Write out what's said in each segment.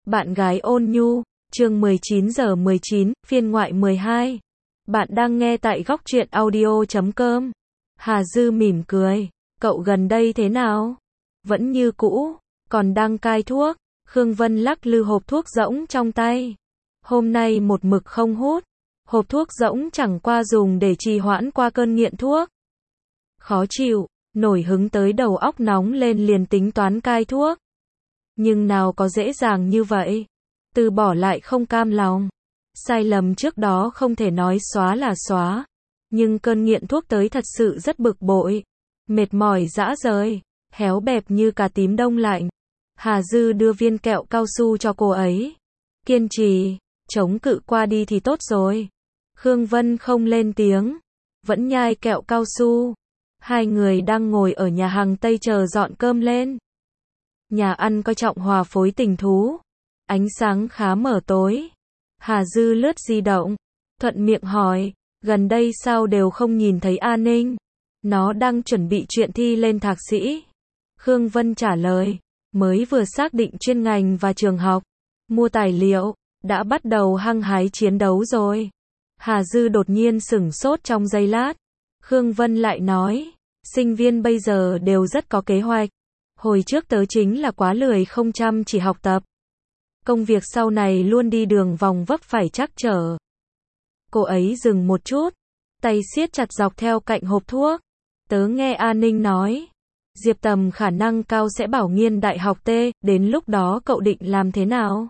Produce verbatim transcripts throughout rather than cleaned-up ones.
Bạn gái ôn nhu, chương mười chín giờ mười chín, phiên ngoại mười hai. Bạn đang nghe tại góc truyện audio chấm com. Hà Dư mỉm cười, cậu gần đây thế nào? Vẫn như cũ, còn đang cai thuốc. Khương Vân lắc lư hộp thuốc rỗng trong tay. Hôm nay một mực không hút. Hộp thuốc rỗng chẳng qua dùng để trì hoãn qua cơn nghiện thuốc. Khó chịu, nổi hứng tới đầu óc nóng lên liền tính toán cai thuốc. Nhưng nào có dễ dàng như vậy. Từ bỏ lại không cam lòng. Sai lầm trước đó không thể nói xóa là xóa. Nhưng cơn nghiện thuốc tới thật sự rất bực bội. Mệt mỏi rã rời. Héo bẹp như cà tím đông lạnh. Hà Dư đưa viên kẹo cao su cho cô ấy. Kiên trì, chống cự qua đi thì tốt rồi. Khương Vân không lên tiếng. Vẫn nhai kẹo cao su. Hai người đang ngồi ở nhà hàng Tây chờ dọn cơm lên. Nhà ăn coi trọng hòa phối tình thú. Ánh sáng khá mờ tối. Hà Dư lướt di động. Thuận miệng hỏi, gần đây sao đều không nhìn thấy A Ninh? Nó đang chuẩn bị chuyện thi lên thạc sĩ. Khương Vân trả lời, mới vừa xác định chuyên ngành và trường học. Mua tài liệu, đã bắt đầu hăng hái chiến đấu rồi. Hà Dư đột nhiên sửng sốt trong giây lát. Khương Vân lại nói, sinh viên bây giờ đều rất có kế hoạch. Hồi trước tớ chính là quá lười không chăm chỉ học tập. Công việc sau này luôn đi đường vòng vấp phải trắc trở. Cô ấy dừng một chút, tay siết chặt dọc theo cạnh hộp thuốc. Tớ nghe A Ninh nói, Diệp Tầm khả năng cao sẽ bảo nghiên đại học T, đến lúc đó cậu định làm thế nào?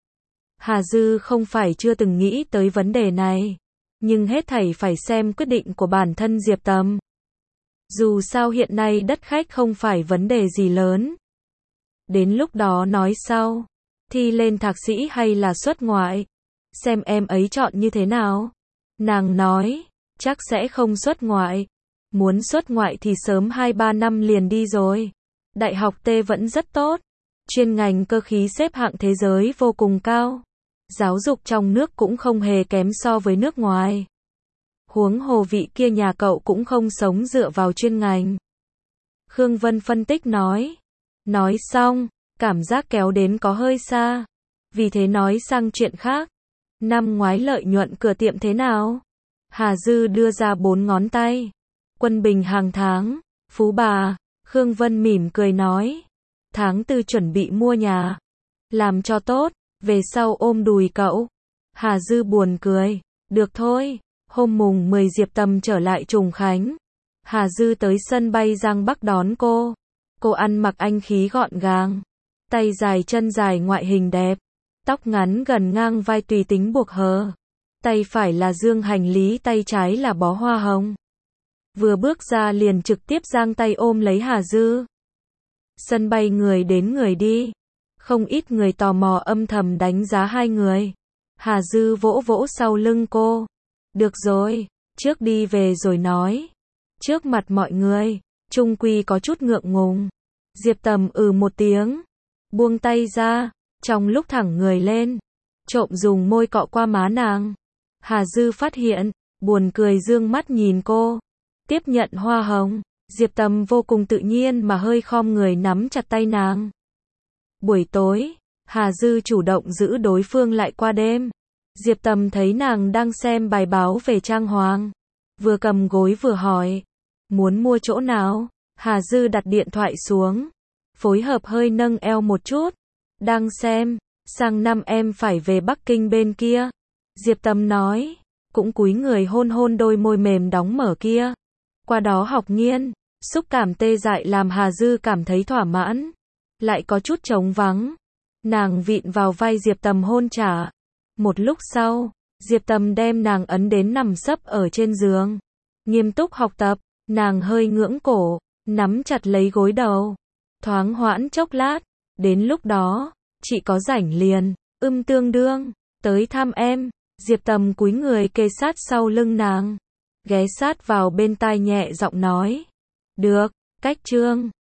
Hà Dư không phải chưa từng nghĩ tới vấn đề này, nhưng hết thảy phải xem quyết định của bản thân Diệp Tầm. Dù sao hiện nay đất khách không phải vấn đề gì lớn. Đến lúc đó nói sau, thi lên thạc sĩ hay là xuất ngoại, xem em ấy chọn như thế nào. Nàng nói, chắc sẽ không xuất ngoại. Muốn xuất ngoại thì sớm hai ba năm liền đi rồi. Đại học T vẫn rất tốt. Chuyên ngành cơ khí xếp hạng thế giới vô cùng cao. Giáo dục trong nước cũng không hề kém so với nước ngoài. Huống hồ vị kia nhà cậu cũng không sống dựa vào chuyên ngành. Khương Vân phân tích nói. Nói xong, cảm giác kéo đến có hơi xa. Vì thế nói sang chuyện khác. Năm ngoái lợi nhuận cửa tiệm thế nào? Hà Dư đưa ra bốn ngón tay. Quân bình hàng tháng. Phú bà. Khương Vân mỉm cười nói. Tháng tư chuẩn bị mua nhà. Làm cho tốt. Về sau ôm đùi cậu. Hà Dư buồn cười. Được thôi. Hôm mùng mười Diệp Tầm trở lại Trùng Khánh. Hà Dư tới sân bay Giang Bắc đón cô. Cô ăn mặc anh khí gọn gàng. Tay dài chân dài ngoại hình đẹp. Tóc ngắn gần ngang vai tùy tính buộc hờ. Tay phải là dương hành lý, tay trái là bó hoa hồng. Vừa bước ra liền trực tiếp giang tay ôm lấy Hà Dư. Sân bay người đến người đi. Không ít người tò mò âm thầm đánh giá hai người. Hà Dư vỗ vỗ sau lưng cô. Được rồi, trước đi về rồi nói. Trước mặt mọi người, chung quy có chút ngượng ngùng. Diệp Tầm ừ một tiếng. Buông tay ra, trong lúc thẳng người lên. Trộm dùng môi cọ qua má nàng. Hà Dư phát hiện, buồn cười dương mắt nhìn cô. Tiếp nhận hoa hồng. Diệp Tầm vô cùng tự nhiên mà hơi khom người nắm chặt tay nàng. Buổi tối, Hà Dư chủ động giữ đối phương lại qua đêm. Diệp Tầm thấy nàng đang xem bài báo về trang hoàng. Vừa cầm gối vừa hỏi. Muốn mua chỗ nào? Hà Dư đặt điện thoại xuống. Phối hợp hơi nâng eo một chút. Đang xem. Sang năm em phải về Bắc Kinh bên kia. Diệp Tầm nói. Cũng cúi người hôn hôn đôi môi mềm đóng mở kia. Qua đó học nghiên. Xúc cảm tê dại làm Hà Dư cảm thấy thỏa mãn. Lại có chút trống vắng. Nàng vịn vào vai Diệp Tầm hôn trả. Một lúc sau, Diệp Tầm đem nàng ấn đến nằm sấp ở trên giường. Nghiêm túc học tập, nàng hơi ngưỡng cổ, nắm chặt lấy gối đầu. Thoáng hoãn chốc lát, đến lúc đó, chị có rảnh liền, ưm tương đương, tới thăm em. Diệp Tầm cúi người kề sát sau lưng nàng. Ghé sát vào bên tai nhẹ giọng nói. Được, cách chương.